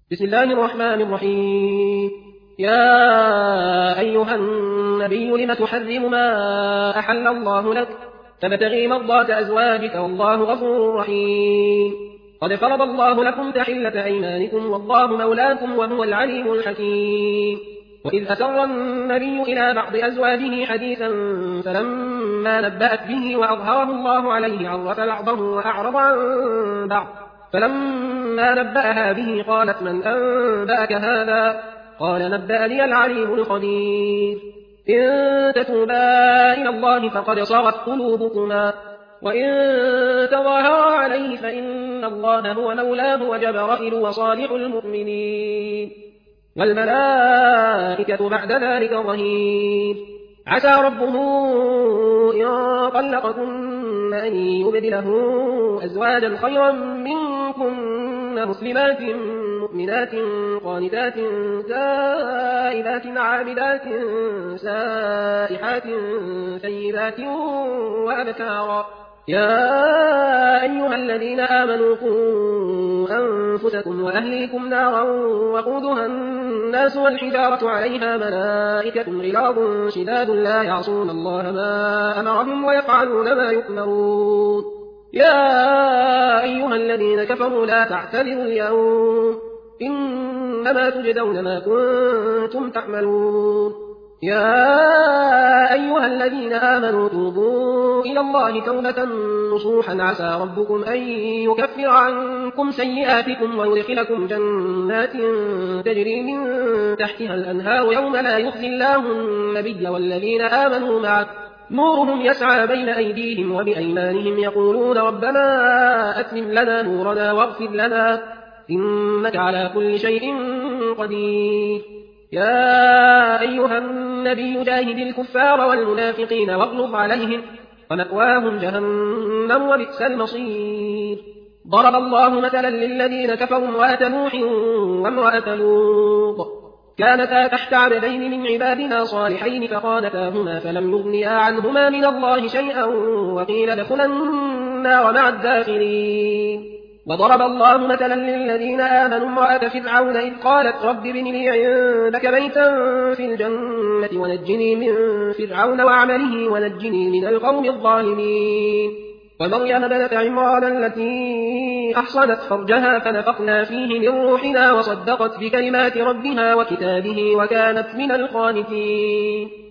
بسم الله الرحمن الرحيم. يا أيها النبي لم تحرم ما أحل الله لك تبتغي مرضات أزواجك والله غفور رحيم. قد فرض الله لكم تحلة أيمانكم والله مولاكم وهو العليم الحكيم. وإذ أسر النبي إلى بعض أزواجه حديثا فلما نبأت به وأظهره الله عليه عرف بعضه وأعرض عن بعض فلما نبأها به قالت من أنبأك هذا؟ قال نبأني العليم الخبير. إن تتوبا إلى الله فقد صغت قلوبكما وإن تظاهرا عليه فإن الله هو مولاه وجبرائيل وصالح المؤمنين والملائكة بعد ذلك ظهير. عسى ربه إن طلقكن أن يبدله أزواجا خيرا منكن مسلمات مؤمنات قانتات تائبات عابدات سائحات ثيبات وأبكارا. يا أيها الذين آمنوا قوا أنفسكم وأهليكم نارا وقودها الناس والحجارة عليها ملائكة غلاظ شداد لا يعصون الله ما أمرهم ويفعلون ما يؤمرون. يا أيها الذين كفروا لا تعتذروا اليوم إنما تجزون ما كنتم تعملون. يا أيها الذين آمنوا توبوا إلى الله توبة نصوحا عسى ربكم أن يكفر عنكم سيئاتكم ويدخلكم جنات تجري من تحتها الأنهار يوم لا يخزي الله النبي والذين آمنوا معه نورهم يسعى بين أيديهم وبأيمانهم يقولون ربنا أتمم لنا نورنا واغفر لنا إنك على كل شيء قدير. يا أيها النبي جاهد الكفار والمنافقين واغلظ عليهم ومأواهم جهنم وبئس المصير. ضرب الله مثلا للذين كفروا امرأة نوح وامرأة لوط كانتا تحت عبدين من عبادنا صالحين فخانتاهما فلم يغنيا عنهما من الله شيئا وقيل ادخلا النار مع الداخلين. وضرب الله مثلا للذين آمنوا امرأة فرعون إذ قالت رب ابن لي عندك بيتا في الجنة ونجني من فرعون وعمله ونجني من القوم الظالمين. ومريم ابنة عمران التي أحصنت فرجها فنفخنا فيه من روحنا وصدقت بكلمات ربها وكتابه وكانت من القانتين.